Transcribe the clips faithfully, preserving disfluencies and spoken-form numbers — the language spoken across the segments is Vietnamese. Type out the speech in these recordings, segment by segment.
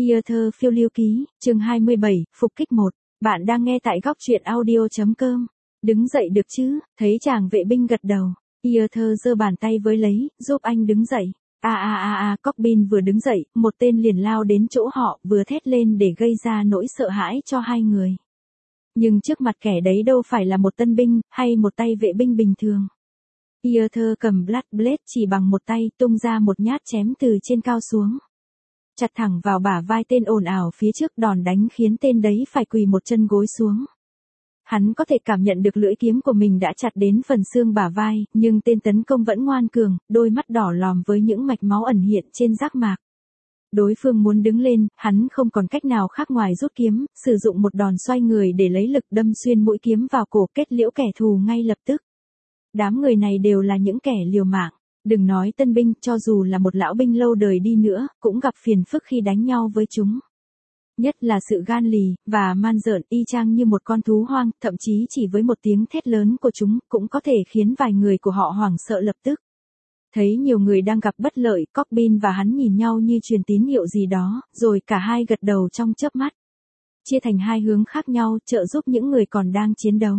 Yêu thơ phiêu lưu ký, chương hai mươi bảy, phục kích một. Bạn đang nghe tại góc truyện audio chấm com. Đứng dậy được chứ, thấy chàng vệ binh gật đầu. Yêu thơ giơ bàn tay với lấy, giúp anh đứng dậy. A a a a, Corbin vừa đứng dậy, một tên liền lao đến chỗ họ, vừa thét lên để gây ra nỗi sợ hãi cho hai người. Nhưng trước mặt kẻ đấy đâu phải là một tân binh, hay một tay vệ binh bình thường. Yêu thơ cầm Blood Blade chỉ bằng một tay, tung ra một nhát chém từ trên cao xuống. Chặt thẳng vào bả vai tên ồn ào phía trước, đòn đánh khiến tên đấy phải quỳ một chân gối xuống. Hắn có thể cảm nhận được lưỡi kiếm của mình đã chặt đến phần xương bả vai, nhưng tên tấn công vẫn ngoan cường, đôi mắt đỏ lòm với những mạch máu ẩn hiện trên giác mạc. Đối phương muốn đứng lên, hắn không còn cách nào khác ngoài rút kiếm, sử dụng một đòn xoay người để lấy lực đâm xuyên mũi kiếm vào cổ, kết liễu kẻ thù ngay lập tức. Đám người này đều là những kẻ liều mạng. Đừng nói tân binh, cho dù là một lão binh lâu đời đi nữa, cũng gặp phiền phức khi đánh nhau với chúng. Nhất là sự gan lì, và man rợn, y chang như một con thú hoang, thậm chí chỉ với một tiếng thét lớn của chúng, cũng có thể khiến vài người của họ hoảng sợ lập tức. Thấy nhiều người đang gặp bất lợi, Corbin và hắn nhìn nhau như truyền tín hiệu gì đó, rồi cả hai gật đầu trong chớp mắt. Chia thành hai hướng khác nhau, trợ giúp những người còn đang chiến đấu.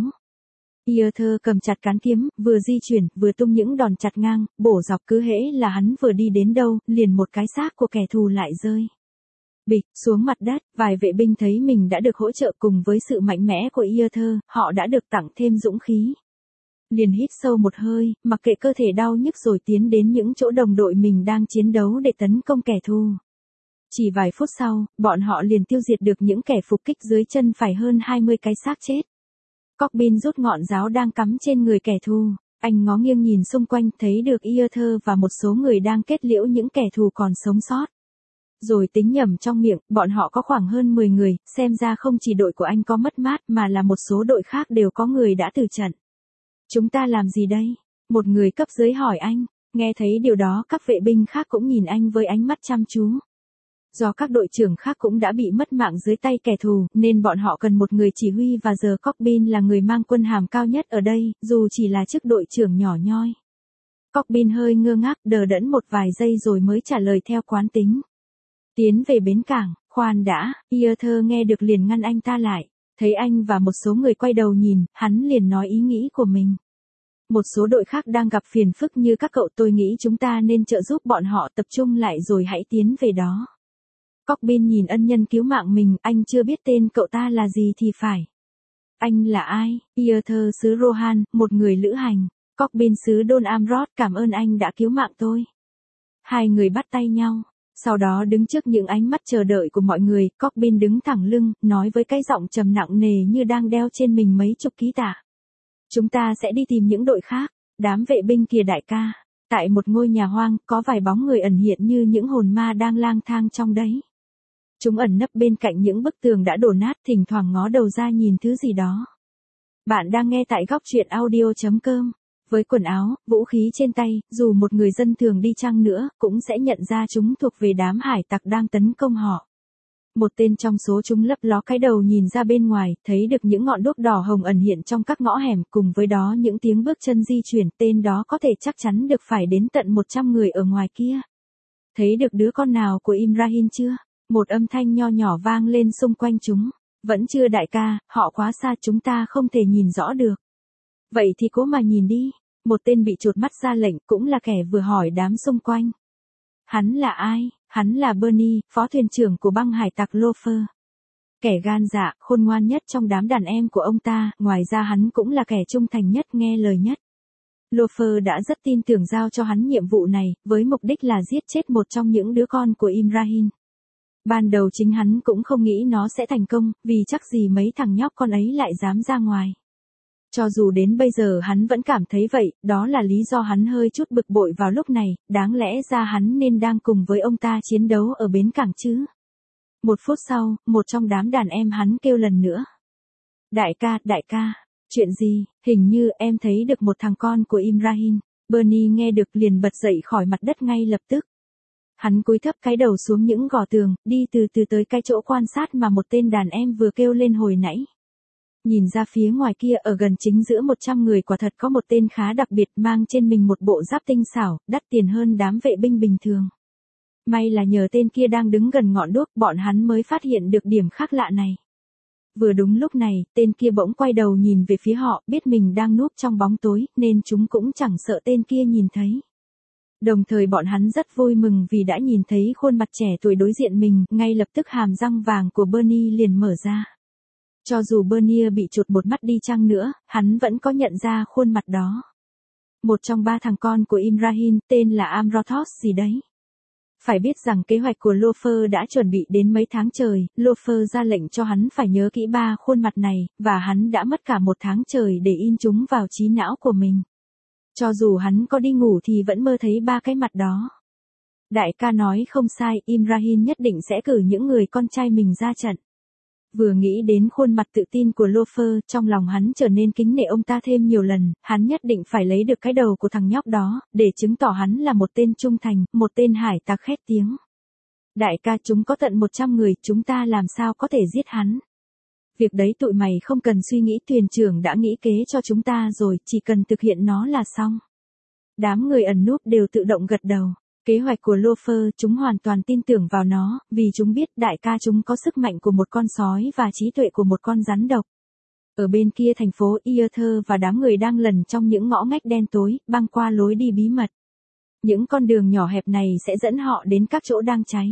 Yêu thơ cầm chặt cán kiếm, vừa di chuyển, vừa tung những đòn chặt ngang, bổ dọc, cứ hễ là hắn vừa đi đến đâu, liền một cái xác của kẻ thù lại rơi. Bịch, xuống mặt đất, vài vệ binh thấy mình đã được hỗ trợ cùng với sự mạnh mẽ của yêu thơ, họ đã được tặng thêm dũng khí. Liền hít sâu một hơi, mặc kệ cơ thể đau nhức rồi tiến đến những chỗ đồng đội mình đang chiến đấu để tấn công kẻ thù. Chỉ vài phút sau, bọn họ liền tiêu diệt được những kẻ phục kích dưới chân phải hơn hai mươi cái xác chết. Corbin rút ngọn giáo đang cắm trên người kẻ thù, anh ngó nghiêng nhìn xung quanh, thấy được Yêu thơ và một số người đang kết liễu những kẻ thù còn sống sót. Rồi tính nhầm trong miệng, bọn họ có khoảng hơn mười người, xem ra không chỉ đội của anh có mất mát mà là một số đội khác đều có người đã từ trận. Chúng ta làm gì đây? Một người cấp dưới hỏi anh, nghe thấy điều đó các vệ binh khác cũng nhìn anh với ánh mắt chăm chú. Do các đội trưởng khác cũng đã bị mất mạng dưới tay kẻ thù, nên bọn họ cần một người chỉ huy và giờ Corbin là người mang quân hàm cao nhất ở đây, dù chỉ là chức đội trưởng nhỏ nhoi. Corbin hơi ngơ ngác, đờ đẫn một vài giây rồi mới trả lời theo quán tính. Tiến về bến cảng, khoan đã, Yêu thơ nghe được liền ngăn anh ta lại. Thấy anh và một số người quay đầu nhìn, hắn liền nói ý nghĩ của mình. Một số đội khác đang gặp phiền phức như các cậu, tôi nghĩ chúng ta nên trợ giúp bọn họ, tập trung lại rồi hãy tiến về đó. Corbin nhìn ân nhân cứu mạng mình, anh chưa biết tên cậu ta là gì thì phải. Anh là ai? Yêu thơ xứ Rohan, một người lữ hành. Corbin xứ Dol Amroth, cảm ơn anh đã cứu mạng tôi. Hai người bắt tay nhau. Sau đó đứng trước những ánh mắt chờ đợi của mọi người, Corbin đứng thẳng lưng, nói với cái giọng trầm nặng nề như đang đeo trên mình mấy chục ký tạ. Chúng ta sẽ đi tìm những đội khác. Đám vệ binh kìa đại ca. Tại một ngôi nhà hoang, có vài bóng người ẩn hiện như những hồn ma đang lang thang trong đấy. Chúng ẩn nấp bên cạnh những bức tường đã đổ nát, thỉnh thoảng ngó đầu ra nhìn thứ gì đó. Bạn đang nghe tại góc truyện audio chấm com. Với quần áo, vũ khí trên tay, dù một người dân thường đi chăng nữa, cũng sẽ nhận ra chúng thuộc về đám hải tặc đang tấn công họ. Một tên trong số chúng lấp ló cái đầu nhìn ra bên ngoài, thấy được những ngọn đuốc đỏ hồng ẩn hiện trong các ngõ hẻm, cùng với đó những tiếng bước chân di chuyển, tên đó có thể chắc chắn được phải đến tận một trăm người ở ngoài kia. Thấy được đứa con nào của Imrahil chưa? Một âm thanh nho nhỏ vang lên xung quanh chúng. Vẫn chưa đại ca, họ quá xa chúng ta không thể nhìn rõ được. Vậy thì cố mà nhìn đi. Một tên bị chột mắt ra lệnh, cũng là kẻ vừa hỏi đám xung quanh. Hắn là ai? Hắn là Bernie, phó thuyền trưởng của băng hải tặc Lofer. Kẻ gan dạ, khôn ngoan nhất trong đám đàn em của ông ta, ngoài ra hắn cũng là kẻ trung thành nhất, nghe lời nhất. Lofer đã rất tin tưởng giao cho hắn nhiệm vụ này, với mục đích là giết chết một trong những đứa con của Imrahil. Ban đầu chính hắn cũng không nghĩ nó sẽ thành công, vì chắc gì mấy thằng nhóc con ấy lại dám ra ngoài. Cho dù đến bây giờ hắn vẫn cảm thấy vậy, đó là lý do hắn hơi chút bực bội vào lúc này, đáng lẽ ra hắn nên đang cùng với ông ta chiến đấu ở bến cảng chứ. Một phút sau, một trong đám đàn em hắn kêu lần nữa. Đại ca, đại ca, chuyện gì, hình như em thấy được một thằng con của Imrahil. Bernie nghe được liền bật dậy khỏi mặt đất ngay lập tức. Hắn cúi thấp cái đầu xuống những gò tường, đi từ từ tới cái chỗ quan sát mà một tên đàn em vừa kêu lên hồi nãy. Nhìn ra phía ngoài kia, ở gần chính giữa một trăm người quả thật có một tên khá đặc biệt, mang trên mình một bộ giáp tinh xảo, đắt tiền hơn đám vệ binh bình thường. May là nhờ tên kia đang đứng gần ngọn đuốc, bọn hắn mới phát hiện được điểm khác lạ này. Vừa đúng lúc này, tên kia bỗng quay đầu nhìn về phía họ, biết mình đang núp trong bóng tối, nên chúng cũng chẳng sợ tên kia nhìn thấy. Đồng thời bọn hắn rất vui mừng vì đã nhìn thấy khuôn mặt trẻ tuổi đối diện mình, ngay lập tức hàm răng vàng của Bernie liền mở ra. Cho dù Bernie bị chột một mắt đi chăng nữa, hắn vẫn có nhận ra khuôn mặt đó. Một trong ba thằng con của Imrahim, tên là Amrothos gì đấy. Phải biết rằng kế hoạch của Lofer đã chuẩn bị đến mấy tháng trời, Lofer ra lệnh cho hắn phải nhớ kỹ ba khuôn mặt này, và hắn đã mất cả một tháng trời để in chúng vào trí não của mình. Cho dù hắn có đi ngủ thì vẫn mơ thấy ba cái mặt đó. Đại ca nói không sai, Imrahim nhất định sẽ cử những người con trai mình ra trận. Vừa nghĩ đến khuôn mặt tự tin của Lofer, trong lòng hắn trở nên kính nể ông ta thêm nhiều lần, hắn nhất định phải lấy được cái đầu của thằng nhóc đó, để chứng tỏ hắn là một tên trung thành, một tên hải tặc khét tiếng. Đại ca, chúng có tận một trăm người, chúng ta làm sao có thể giết hắn? Việc đấy tụi mày không cần suy nghĩ, thuyền trưởng đã nghĩ kế cho chúng ta rồi, chỉ cần thực hiện nó là xong. Đám người ẩn núp đều tự động gật đầu. Kế hoạch của Lofer, chúng hoàn toàn tin tưởng vào nó, vì chúng biết đại ca chúng có sức mạnh của một con sói và trí tuệ của một con rắn độc. Ở bên kia thành phố Iother và đám người đang lần trong những ngõ ngách đen tối, băng qua lối đi bí mật. Những con đường nhỏ hẹp này sẽ dẫn họ đến các chỗ đang cháy.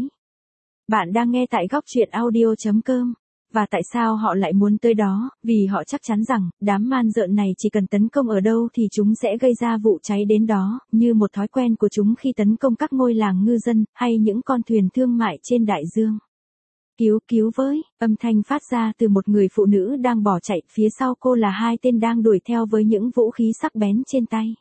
Bạn đang nghe tại góc truyện audio chấm com. Và tại sao họ lại muốn tới đó? Vì họ chắc chắn rằng, đám man dợn này chỉ cần tấn công ở đâu thì chúng sẽ gây ra vụ cháy đến đó, như một thói quen của chúng khi tấn công các ngôi làng ngư dân, hay những con thuyền thương mại trên đại dương. Cứu, cứu với, âm thanh phát ra từ một người phụ nữ đang bỏ chạy, phía sau cô là hai tên đang đuổi theo với những vũ khí sắc bén trên tay.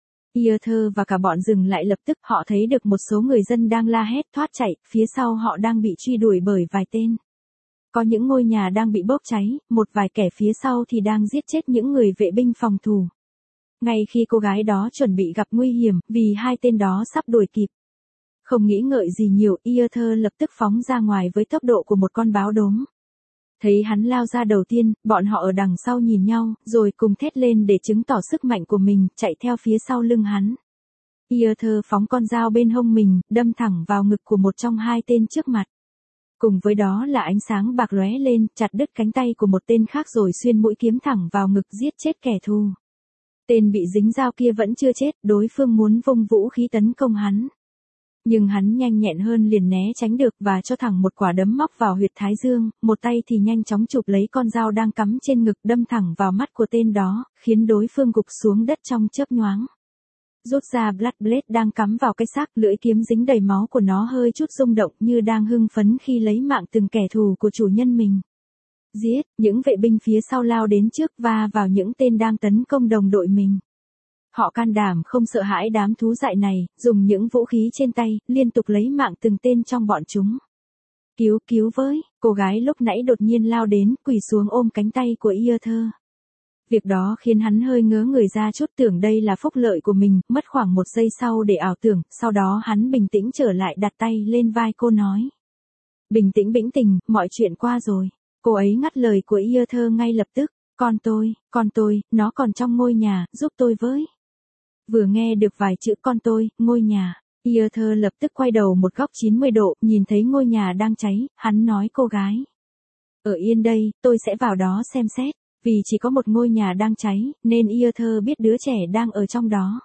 Iother và cả bọn dừng lại lập tức, họ thấy được một số người dân đang la hét thoát chạy, phía sau họ đang bị truy đuổi bởi vài tên. Có những ngôi nhà đang bị bốc cháy, một vài kẻ phía sau thì đang giết chết những người vệ binh phòng thủ. Ngay khi cô gái đó chuẩn bị gặp nguy hiểm, vì hai tên đó sắp đuổi kịp. Không nghĩ ngợi gì nhiều, Iother lập tức phóng ra ngoài với tốc độ của một con báo đốm. Thấy hắn lao ra đầu tiên, bọn họ ở đằng sau nhìn nhau, rồi cùng thét lên để chứng tỏ sức mạnh của mình, chạy theo phía sau lưng hắn. Iother phóng con dao bên hông mình, đâm thẳng vào ngực của một trong hai tên trước mặt. Cùng với đó là ánh sáng bạc lóe lên, chặt đứt cánh tay của một tên khác rồi xuyên mũi kiếm thẳng vào ngực giết chết kẻ thù. Tên bị dính dao kia vẫn chưa chết, đối phương muốn vung vũ khí tấn công hắn. Nhưng hắn nhanh nhẹn hơn liền né tránh được và cho thẳng một quả đấm móc vào huyệt thái dương, một tay thì nhanh chóng chụp lấy con dao đang cắm trên ngực đâm thẳng vào mắt của tên đó, khiến đối phương gục xuống đất trong chớp nhoáng. Rút ra Blood Blade đang cắm vào cái xác, lưỡi kiếm dính đầy máu của nó hơi chút rung động như đang hưng phấn khi lấy mạng từng kẻ thù của chủ nhân mình. Giết, những vệ binh phía sau lao đến trước và vào những tên đang tấn công đồng đội mình. Họ can đảm không sợ hãi đám thú dại này, dùng những vũ khí trên tay, liên tục lấy mạng từng tên trong bọn chúng. Cứu, cứu với, cô gái lúc nãy đột nhiên lao đến, quỳ xuống ôm cánh tay của Iother. Việc đó khiến hắn hơi ngớ người ra chút, tưởng đây là phúc lợi của mình, mất khoảng một giây sau để ảo tưởng, sau đó hắn bình tĩnh trở lại đặt tay lên vai cô nói. Bình tĩnh bình tĩnh, mọi chuyện qua rồi. Cô ấy ngắt lời của Iother ngay lập tức, con tôi, con tôi, nó còn trong ngôi nhà, giúp tôi với. Vừa nghe được vài chữ con tôi, ngôi nhà, Iother lập tức quay đầu một góc chín mươi độ, nhìn thấy ngôi nhà đang cháy, hắn nói cô gái. Ở yên đây, tôi sẽ vào đó xem xét. Vì chỉ có một ngôi nhà đang cháy, nên Iother biết đứa trẻ đang ở trong đó.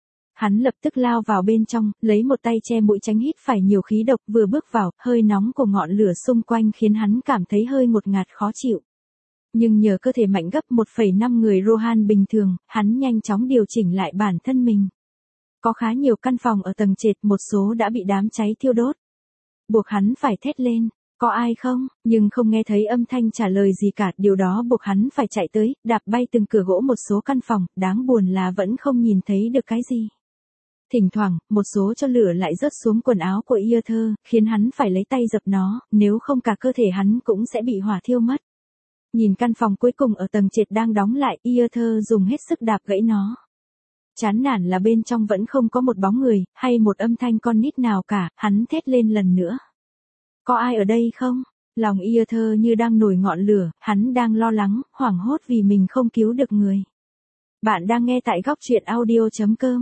Hắn lập tức lao vào bên trong, lấy một tay che mũi tránh hít phải nhiều khí độc, vừa bước vào, hơi nóng của ngọn lửa xung quanh khiến hắn cảm thấy hơi ngột ngạt khó chịu. Nhưng nhờ cơ thể mạnh gấp một phẩy năm người Rohan bình thường, hắn nhanh chóng điều chỉnh lại bản thân mình. Có khá nhiều căn phòng ở tầng trệt, một số đã bị đám cháy thiêu đốt. Buộc hắn phải thét lên. Có ai không? Nhưng không nghe thấy âm thanh trả lời gì cả, điều đó buộc hắn phải chạy tới, đạp bay từng cửa gỗ một số căn phòng, đáng buồn là vẫn không nhìn thấy được cái gì. Thỉnh thoảng, một số cho lửa lại rớt xuống quần áo của Iother, khiến hắn phải lấy tay dập nó, nếu không cả cơ thể hắn cũng sẽ bị hỏa thiêu mất. Nhìn căn phòng cuối cùng ở tầng trệt đang đóng lại, Iother dùng hết sức đạp gãy nó. Chán nản là bên trong vẫn không có một bóng người, hay một âm thanh con nít nào cả, hắn thét lên lần nữa. Có ai ở đây không? Lòng Iother như đang nổi ngọn lửa, hắn đang lo lắng, hoảng hốt vì mình không cứu được người. Bạn đang nghe tại góc truyện audio chấm com.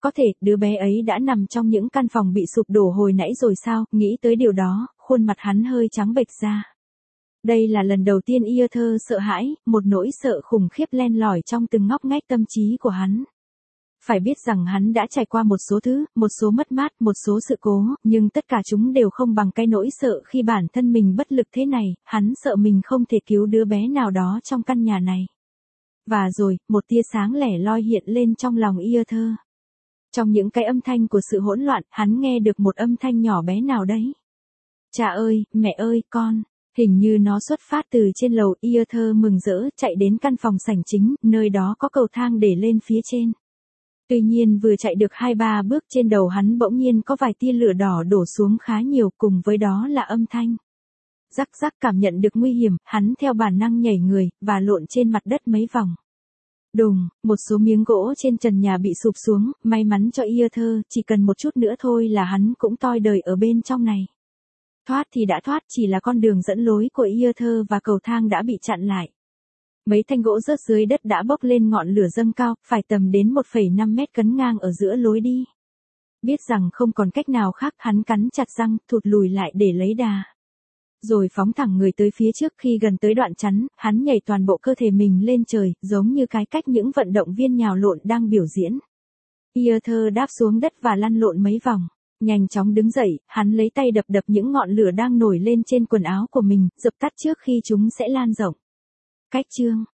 có thể, đứa bé ấy đã nằm trong những căn phòng bị sụp đổ hồi nãy rồi sao, nghĩ tới điều đó, khuôn mặt hắn hơi trắng bệch ra. Đây là lần đầu tiên Arthur sợ hãi, một nỗi sợ khủng khiếp len lỏi trong từng ngóc ngách tâm trí của hắn. Phải biết rằng hắn đã trải qua một số thứ, một số mất mát, một số sự cố, nhưng tất cả chúng đều không bằng cái nỗi sợ khi bản thân mình bất lực thế này, hắn sợ mình không thể cứu đứa bé nào đó trong căn nhà này. Và rồi, một tia sáng lẻ loi hiện lên trong lòng Arthur. Trong những cái âm thanh của sự hỗn loạn, hắn nghe được một âm thanh nhỏ bé nào đấy. Cha ơi, mẹ ơi, con. Hình như nó xuất phát từ trên lầu. Arthur mừng rỡ chạy đến căn phòng sảnh chính, nơi đó có cầu thang để lên phía trên. Tuy nhiên vừa chạy được hai ba bước trên đầu hắn bỗng nhiên có vài tia lửa đỏ đổ xuống khá nhiều, cùng với đó là âm thanh. Rắc rắc, cảm nhận được nguy hiểm, hắn theo bản năng nhảy người, và lộn trên mặt đất mấy vòng. Đùng, một số miếng gỗ trên trần nhà bị sụp xuống, may mắn cho Arthur, chỉ cần một chút nữa thôi là hắn cũng toi đời ở bên trong này. Thoát thì đã thoát, chỉ là con đường dẫn lối của Arthur và cầu thang đã bị chặn lại. Mấy thanh gỗ rớt dưới đất đã bốc lên ngọn lửa dâng cao, phải tầm đến một phẩy năm mét cấn ngang ở giữa lối đi. Biết rằng không còn cách nào khác, hắn cắn chặt răng, thụt lùi lại để lấy đà. Rồi phóng thẳng người tới phía trước. Khi gần tới đoạn chắn, hắn nhảy toàn bộ cơ thể mình lên trời, giống như cái cách những vận động viên nhào lộn đang biểu diễn. Arthur đáp xuống đất và lăn lộn mấy vòng. Nhanh chóng đứng dậy, hắn lấy tay đập đập những ngọn lửa đang nổi lên trên quần áo của mình, dập tắt trước khi chúng sẽ lan rộng. Cách chương